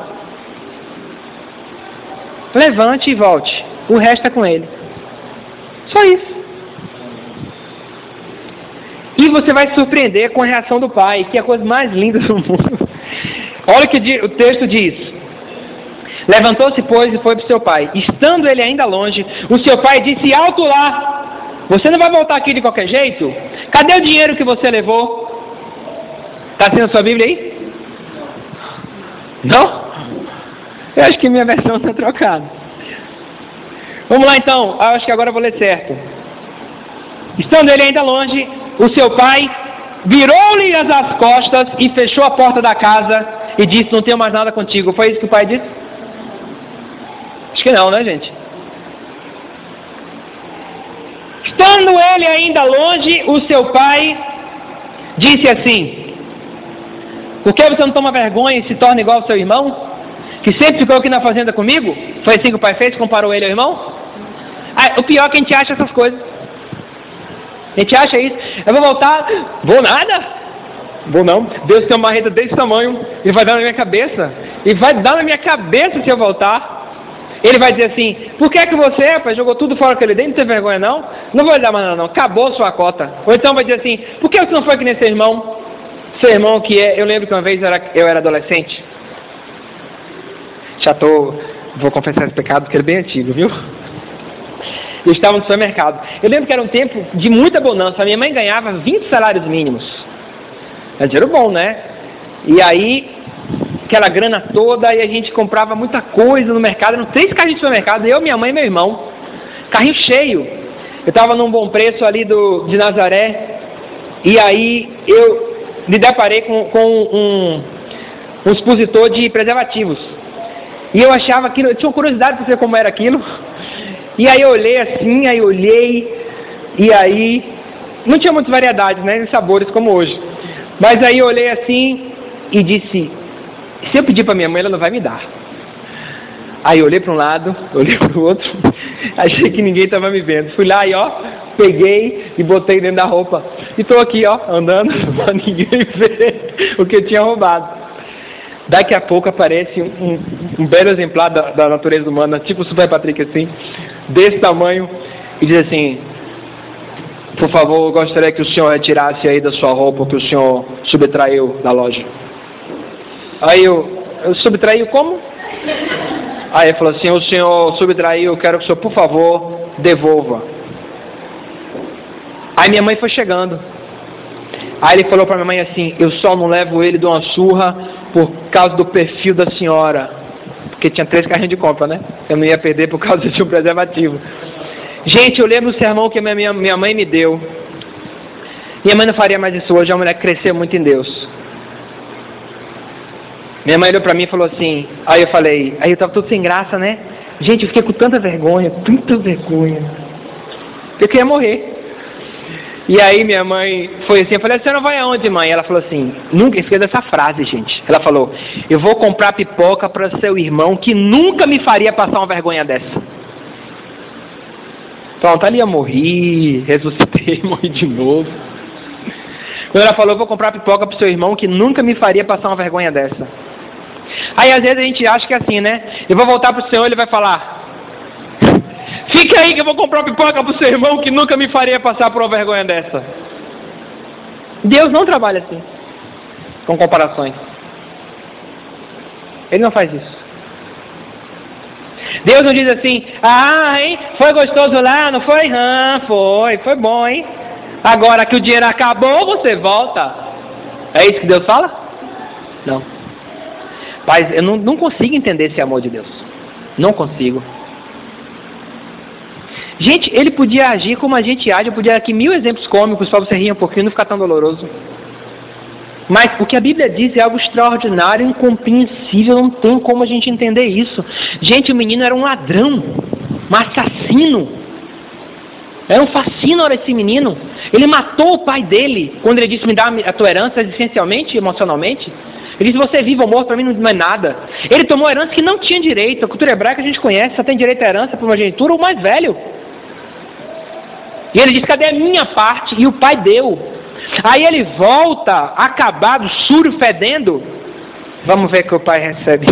Levante e volte. O resto é com ele. Só isso. E você vai se surpreender com a reação do pai, que é a coisa mais linda do mundo. Olha o que o texto diz. Levantou-se, pois, e foi para o seu pai. Estando ele ainda longe, o seu pai disse: alto lá, você não vai voltar aqui de qualquer jeito? Cadê o dinheiro que você levou? Está assim na sua Bíblia aí? Não? Eu acho que minha versão está trocada. Vamos lá então, acho que agora eu vou ler certo. Estando ele ainda longe, o seu pai virou-lhe as costas e fechou a porta da casa e disse: não tenho mais nada contigo. Foi isso que o pai disse? Acho que não, né, gente? Estando ele ainda longe, o seu pai disse assim: por que você não toma vergonha e se torna igual ao seu irmão, que sempre ficou aqui na fazenda comigo? Foi assim que o pai fez? Comparou ele ao irmão? O pior é que a gente acha essas coisas. A gente acha isso. Eu vou voltar. Vou nada? Vou não. Deus tem uma marreta desse tamanho e vai dar na minha cabeça. E vai dar na minha cabeça se eu voltar. Ele vai dizer assim: por que você, rapaz, jogou tudo fora que ele deu? Não tem vergonha não? Não vou lhe dar mais nada não. Acabou sua cota. Ou então vai dizer assim: por que você não foi que nem seu irmão? Seu irmão que é... Eu lembro que uma vez eu era adolescente. Vou confessar esse pecado porque ele é bem antigo, viu? Eu estava no supermercado. Eu lembro que era um tempo de muita bonança. A minha mãe ganhava 20 salários mínimos. Era dinheiro bom, né? E aí, aquela grana toda, e a gente comprava muita coisa no mercado. Eram 3 carrinhos de supermercado, eu, minha mãe e meu irmão. Carrinho cheio. Eu estava num bom preço ali de Nazaré. E aí, eu me deparei com um expositor de preservativos. E eu achava aquilo... Eu tinha uma curiosidade para saber como era aquilo. E aí eu olhei assim, e aí não tinha muitas variedades, né, de sabores como hoje. Mas aí eu olhei assim e disse: se eu pedir para minha mãe, ela não vai me dar. Aí eu olhei para um lado, olhei para o outro, achei que ninguém estava me vendo. Fui lá e peguei e botei dentro da roupa. E estou aqui, andando, para ninguém ver o que eu tinha roubado. Daqui a pouco aparece um belo exemplar da natureza humana, tipo o Super Patrick assim, desse tamanho, e diz assim: por favor, eu gostaria que o senhor retirasse aí da sua roupa que o senhor subtraiu da loja. Aí eu subtraiu como? Aí ele falou assim: o senhor subtraiu, eu quero que o senhor, por favor, devolva. Aí minha mãe foi chegando. Aí ele falou para minha mãe assim: eu só não levo ele de uma surra por causa do perfil da senhora. Porque tinha 3 carrinhos de compra, né? Eu não ia perder por causa de um preservativo. Gente, eu lembro do sermão que minha mãe me deu. Minha mãe não faria mais isso hoje, é uma mulher que cresceu muito em Deus. Minha mãe olhou para mim e falou assim, aí eu falei, aí eu estava todo sem graça, né? Gente, eu fiquei com tanta vergonha, eu queria morrer. E aí minha mãe foi assim, eu falei: a senhora vai aonde, mãe? Ela falou assim, nunca esqueça dessa frase, gente. Ela falou: eu vou comprar pipoca para seu irmão que nunca me faria passar uma vergonha dessa. Pronto, ali eu morri, ressuscitei, morri de novo. Quando ela falou: eu vou comprar pipoca para seu irmão que nunca me faria passar uma vergonha dessa. Aí às vezes a gente acha que é assim, né? Eu vou voltar para o Senhor, ele vai falar: fica aí que eu vou comprar pipoca para o seu irmão que nunca me faria passar por uma vergonha dessa. Deus não trabalha assim, com comparações. Ele não faz isso. Deus não diz assim: hein? Foi gostoso lá, não foi? Foi bom, hein? Agora que o dinheiro acabou, você volta. É isso que Deus fala? Não. Pai, eu não consigo entender esse amor de Deus. Não consigo. Gente, ele podia agir como a gente age. Eu podia dar aqui 1000 exemplos cômicos para você rir um pouquinho e não ficar tão doloroso. Mas o que a Bíblia diz é algo extraordinário, incompreensível. Não tem como a gente entender isso. Gente, o menino era um ladrão, um assassino. Era um fascínio esse menino. Ele matou o pai dele quando ele disse: me dá a tua herança existencialmente, emocionalmente. Ele disse: você é vivo ou morto, para mim não é nada. Ele tomou herança que não tinha direito. A cultura hebraica a gente conhece, só tem direito à herança por uma genitura, o mais velho. E ele disse: cadê a minha parte? E o pai deu. Aí ele volta, acabado, sujo, fedendo. Vamos ver que o pai recebe.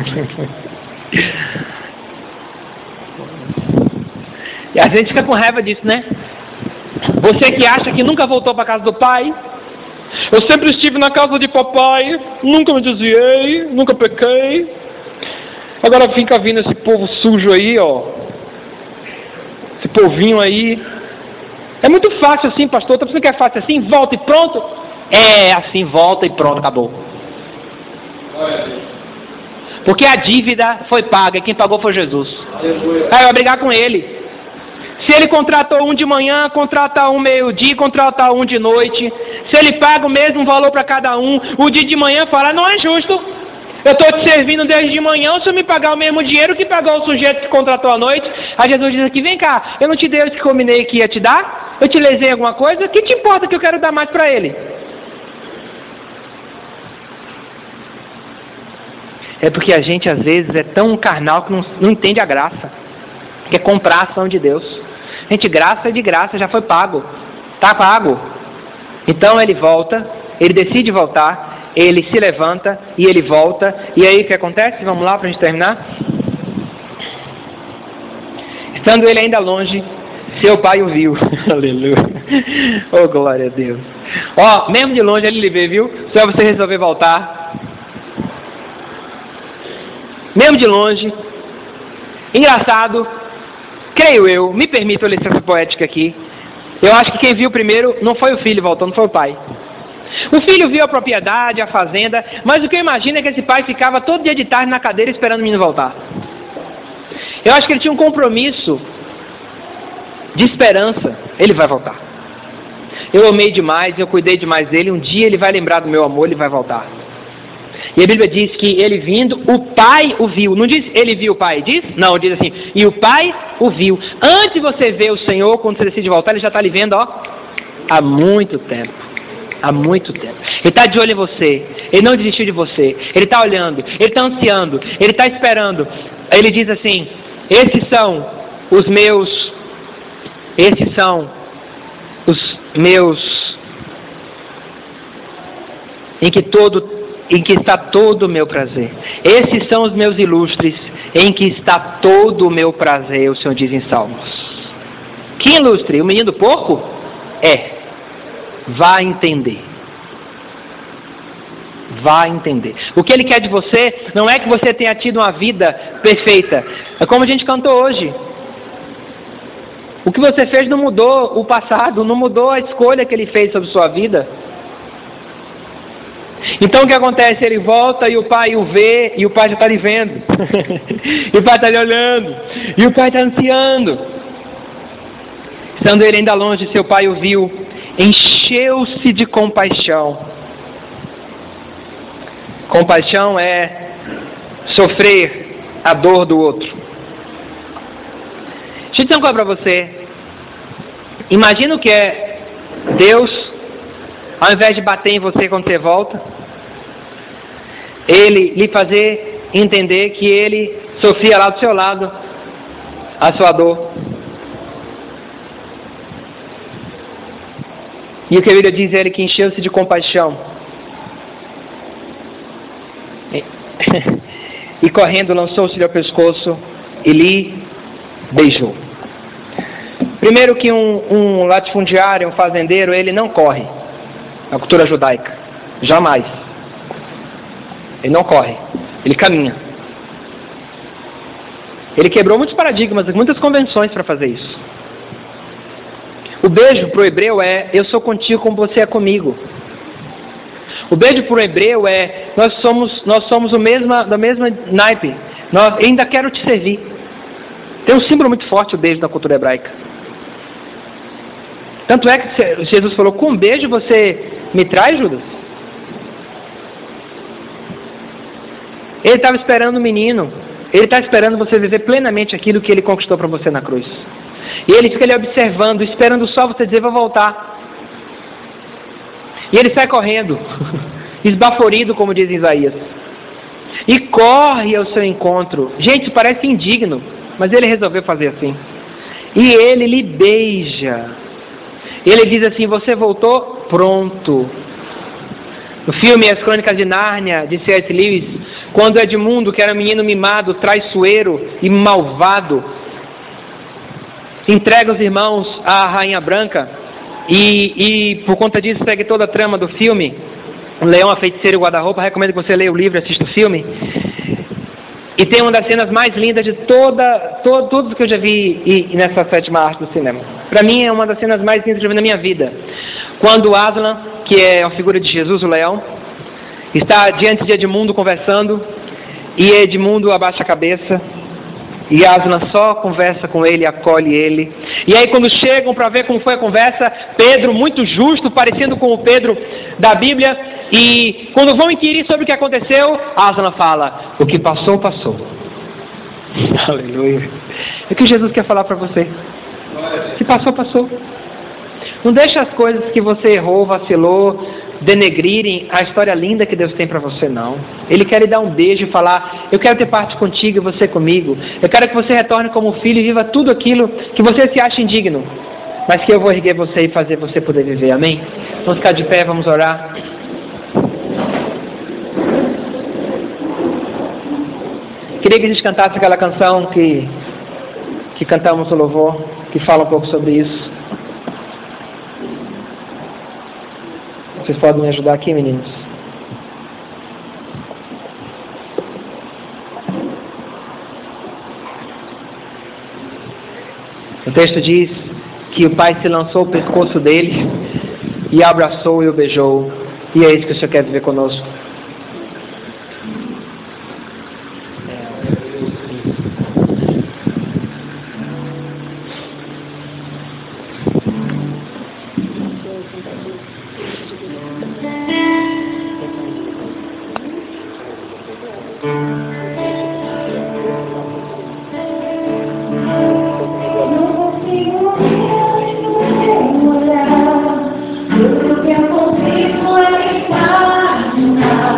E a gente fica com raiva disso, né? Você que acha que nunca voltou para a casa do pai. Eu sempre estive na casa de papai, nunca me desviei, nunca pequei. Agora fica vindo esse povo sujo aí, esse povinho aí. É muito fácil assim, pastor. Tá pensando que é fácil assim? Volta e pronto? É assim, volta e pronto, acabou. Porque a dívida foi paga e quem pagou foi Jesus. Aí vai brigar com ele. Se ele contratou um de manhã, contrata um meio-dia, contrata um de noite. Se ele paga o mesmo valor para cada um, o dia de manhã fala, não é justo. Eu estou te servindo desde de manhã, se eu me pagar o mesmo dinheiro que pagou o sujeito que contratou à noite. Aí Jesus diz aqui, vem cá, eu não te dei o que combinei que ia te dar? Eu te lesei alguma coisa? O que te importa que eu quero dar mais para ele? É porque a gente às vezes é tão carnal que não entende a graça. Quer comprar a ação de Deus. Gente, graça é de graça, já foi pago. Está pago. Então ele volta, ele decide voltar, ele se levanta e ele volta. E aí o que acontece? Vamos lá para a gente terminar. Estando ele ainda longe, seu pai o viu. Aleluia. Oh, glória a Deus. Ó, mesmo de longe ele lhe vê, viu? Só você resolver voltar. Mesmo de longe. Engraçado. Creio eu, me permito a licença poética aqui. Eu acho que quem viu primeiro não foi o filho voltando, foi o pai. O filho viu a propriedade, a fazenda, mas o que eu imagino é que esse pai ficava todo dia de tarde na cadeira esperando o menino voltar. Eu acho que ele tinha um compromisso de esperança. Ele vai voltar. Eu amei demais, eu cuidei demais dele, um dia ele vai lembrar do meu amor, ele vai voltar. E a Bíblia diz que ele vindo, o pai o viu. Não diz ele viu o pai, diz? Não, diz assim, e o pai o viu. Antes de você ver o Senhor, quando você decide voltar, ele já está lhe vendo, ó, há muito tempo. Há muito tempo. Ele está de olho em você. Ele não desistiu de você. Ele está olhando, ele está ansiando, ele está esperando. Ele diz assim, esses são os meus em que está todo o meu prazer. Esses são os meus ilustres, em que está todo o meu prazer, o Senhor diz em Salmos. Que ilustre? O menino do porco? É. Vá entender. Vá entender. O que ele quer de você não é que você tenha tido uma vida perfeita. É como a gente cantou hoje. O que você fez não mudou o passado, não mudou a escolha que ele fez sobre sua vida. Então o que acontece? Ele volta e o pai o vê, e o pai já está lhe vendo. E o pai está lhe olhando, e o pai está ansiando. Estando ele ainda longe, seu pai o viu, encheu-se de compaixão. Compaixão é sofrer a dor do outro. Deixa eu dizer uma coisa para você. Imagina o que é Deus, ao invés de bater em você quando você volta, Ele lhe fazer entender que Ele sofria lá do seu lado a sua dor. E o que a Bíblia diz é Ele que encheu-se de compaixão. E correndo lançou-se-lhe ao pescoço e lhe beijou. Primeiro que um latifundiário, um fazendeiro, ele não corre. Na cultura judaica. Jamais. Ele não corre. Ele caminha. Ele quebrou muitos paradigmas, muitas convenções para fazer isso. O beijo para o hebreu é, eu sou contigo como você é comigo. O beijo para o hebreu é, nós somos da mesma naipe. Eu ainda quero te servir. Tem um símbolo muito forte o beijo na cultura hebraica. Tanto é que Jesus falou, com um beijo você me traz, Judas? Ele estava esperando o menino. Ele está esperando você viver plenamente aquilo que ele conquistou para você na cruz. E ele fica ali observando, esperando só você dizer, vou voltar. E ele sai correndo, esbaforido, como diz Isaías. E corre ao seu encontro. Gente, parece indigno, mas ele resolveu fazer assim. E ele lhe beija. Ele diz assim, você voltou? Pronto. No filme As Crônicas de Nárnia, de C.S. Lewis, quando Edmundo, que era um menino mimado, traiçoeiro e malvado, entrega os irmãos à Rainha Branca, e por conta disso segue toda a trama do filme, O Leão, a Feiticeira e o Guarda-Roupa. Recomendo que você leia o livro e assista o filme. E tem uma das cenas mais lindas de tudo que eu já vi nessa 7ª arte do cinema. Para mim é uma das cenas mais lindas que eu já vi na minha vida. Quando Aslan, que é a figura de Jesus, o leão, está diante de Edmundo conversando, e Edmundo abaixa a cabeça, E Aslan só conversa com ele, acolhe ele. E aí quando chegam para ver como foi a conversa, Pedro, muito justo, parecendo com o Pedro da Bíblia, e quando vão inquirir sobre o que aconteceu, Aslan fala: o que passou, passou. Aleluia. É o que Jesus quer falar para você. O que passou, passou. Não deixa as coisas que você errou, vacilou, denegrirem a história linda que Deus tem para você, não. Ele quer lhe dar um beijo e falar: eu quero ter parte contigo e você comigo. Eu quero que você retorne como filho e viva tudo aquilo que você se acha indigno, mas que eu vou erguer você e fazer você poder viver. Amém? Vamos ficar de pé, vamos orar. Queria que a gente cantasse aquela canção que cantamos no louvor, que fala um pouco sobre isso. Vocês podem me ajudar aqui, meninos? O texto diz que o pai se lançou ao pescoço dele e abraçou e o beijou. E é isso que o Senhor quer viver conosco. Tudo que eu consigo é estar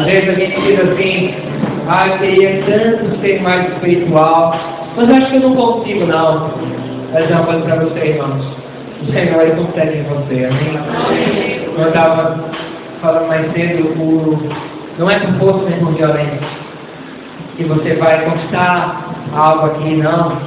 vezes a gente diz assim, eu queria tanto ser mais espiritual, mas acho que eu não consigo não. Mas já vou para você, irmãos. O Senhor Ele consegue em você, amém? Eu estava falando mais cedo, não é por força nem por violência que você vai conquistar algo aqui, não.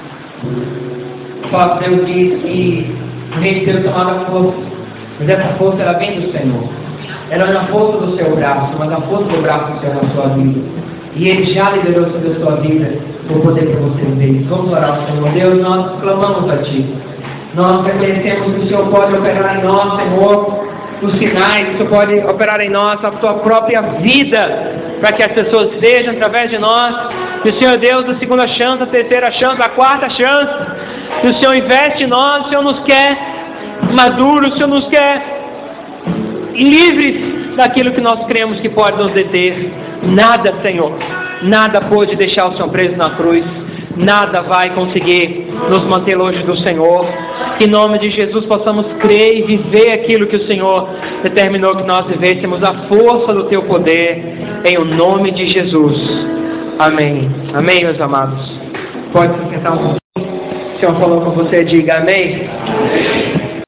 O próprio Deus diz que o reino de Deus tomada força, mas essa força ela vem do Senhor. Ela não é a força do seu braço, mas a força do braço do Senhor na sua vida. E Ele já liberou sobre a sua vida o poder para você ver. Vamos orar ao Senhor. Deus, nós clamamos a Ti. Nós reconhecemos que o Senhor pode operar em nós, Senhor, os sinais, o Senhor pode operar em nós a Tua própria vida, para que as pessoas vejam através de nós. Que o Senhor Deus, a segunda chance, a terceira chance, a quarta chance, que o Senhor investe em nós, o Senhor nos quer maduros, o Senhor nos quer livres daquilo que nós cremos que pode nos deter. Nada, Senhor, nada pode deixar o Senhor preso na cruz. Nada vai conseguir nos manter longe do Senhor. Que em nome de Jesus possamos crer e viver aquilo que o Senhor determinou que nós vivêssemos, a força do Teu poder, em o nome de Jesus. Amém. Amém, meus amados. Pode se sentar um pouquinho. O Senhor falou com você, diga amém.